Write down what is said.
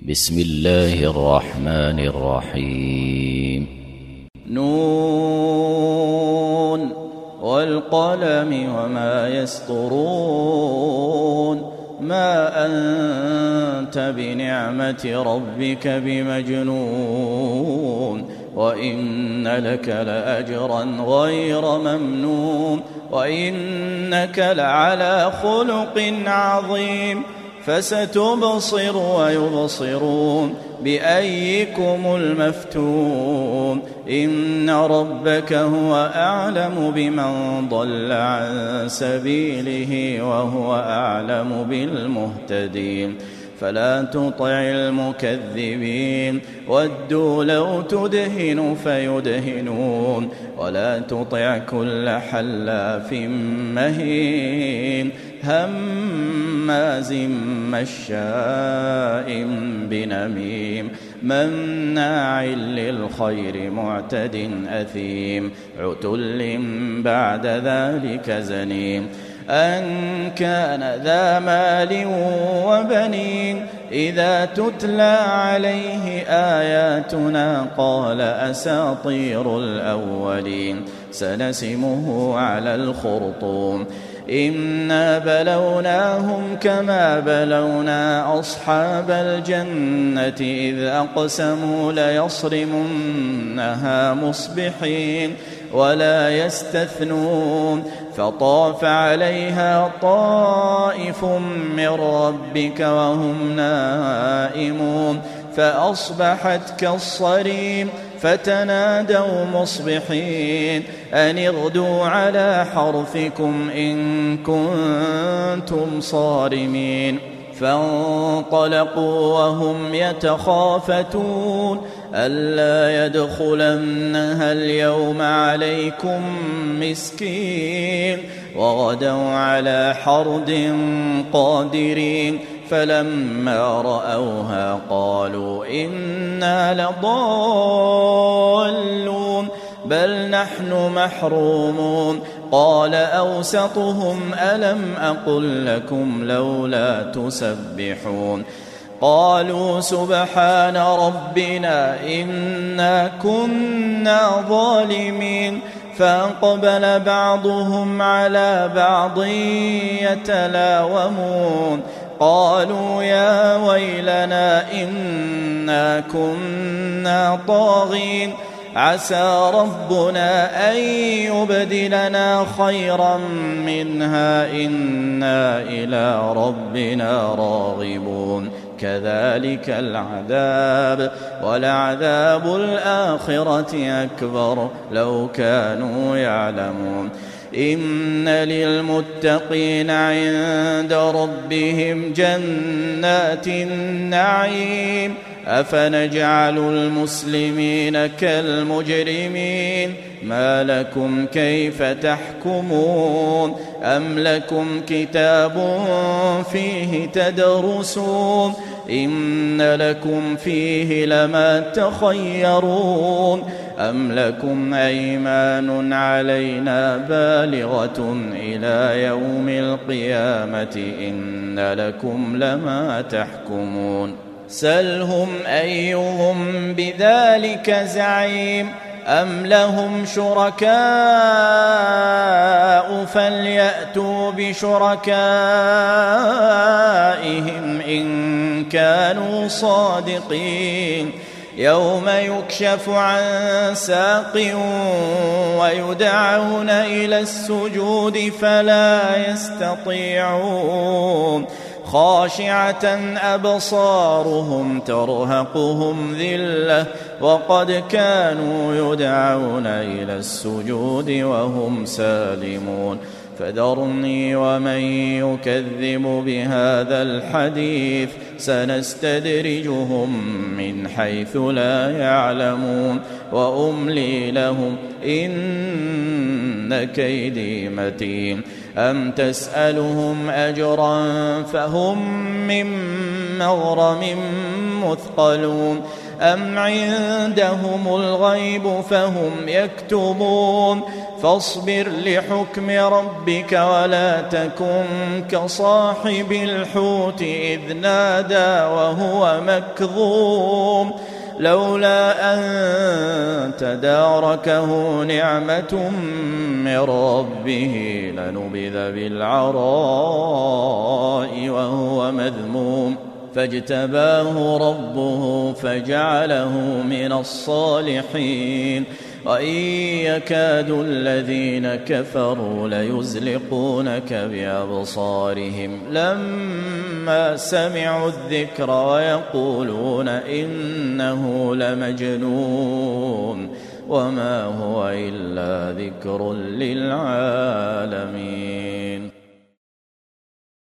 بسم الله الرحمن الرحيم. نون والقلم وما يسطرون. ما أنت بنعمة ربك بمجنون. وإن لك لأجرا غير ممنون. وإنك لعلى خلق عظيم. فستبصر ويبصرون بأيكم المفتون. إن ربك هو أعلم بمن ضل عن سبيله وهو أعلم بالمهتدين. فلا تطع المكذبين ودوا لو تدهن فيدهنون. ولا تطع كل حلاف مهين هماز مشاء بنميم مناع للخير معتد أثيم عتل بعد ذلك زنيم. أن كان ذا مال وبنين إذا تتلى عليه آياتنا قال أساطير الأولين. سنسمه على الخرطوم. إنا بلوناهم كما بلونا أصحاب الجنة إذ أقسموا ليصرمنها مصبحين ولا يستثنون. فطاف عليها طائف من ربك وهم نائمون فأصبحت كالصريم. فتنادوا مصبحين أن اغدوا على حرثكم إن كنتم صارمين. فانطلقوا وهم يتخافتون ألا يدخلنها اليوم عليكم مسكين. وغدوا على حرد قادرين. فلما رأوها قالوا إنا لضالون بل نحن محرومون. قال أوسطهم ألم أقل لكم لولا تسبحون. قالوا سبحان ربنا إنا كنا ظالمين. فأقبل بعضهم على بعض يتلاومون قالوا يا ويلنا إنا كنا طاغين. عسى ربنا أن يبدلنا خيرا منها إنا إلى ربنا راغبون. كذلك العذاب ولعذاب الآخرة أكبر لو كانوا يعلمون. إن للمتقين عند ربهم جنات النعيم. أفنجعل المسلمين كالمجرمين. ما لكم كيف تحكمون. أم لكم كتاب فيه تدرسون. إن لكم فيه لما تخيرون. أم لكم أيمان علينا بالغة إلى يوم القيامة إن لكم لما تحكمون. سلهم أيهم بذلك زعيم. أم لهم شركاء فليأتوا بشركائهم إن كانوا صادقين. يوم يكشف عن ساق ويدعون إلى السجود فلا يستطيعون. خاشعة أبصارهم ترهقهم ذلة وقد كانوا يدعون إلى السجود وهم سالمون. فذرني ومن يكذب بهذا الحديث سنستدرجهم من حيث لا يعلمون وأملي لهم إن كيدي متين. أم تسألهم أجرا فهم من مغرم مثقلون. أم عندهم الغيب فهم يكتبون فاصبر لحكم ربك ولا تكن كصاحب الحوت إذ نادى وهو مكظوم لولا أن تداركه نعمة من ربه لنبذ بالعراء وهو مذموم فاجتباه ربه فجعله من الصالحين وإن يكاد الذين كفروا ليزلقونك بأبصارهم لما سمعوا الذكر ويقولون إنه لمجنون وما هو إلا ذكر للعالمين.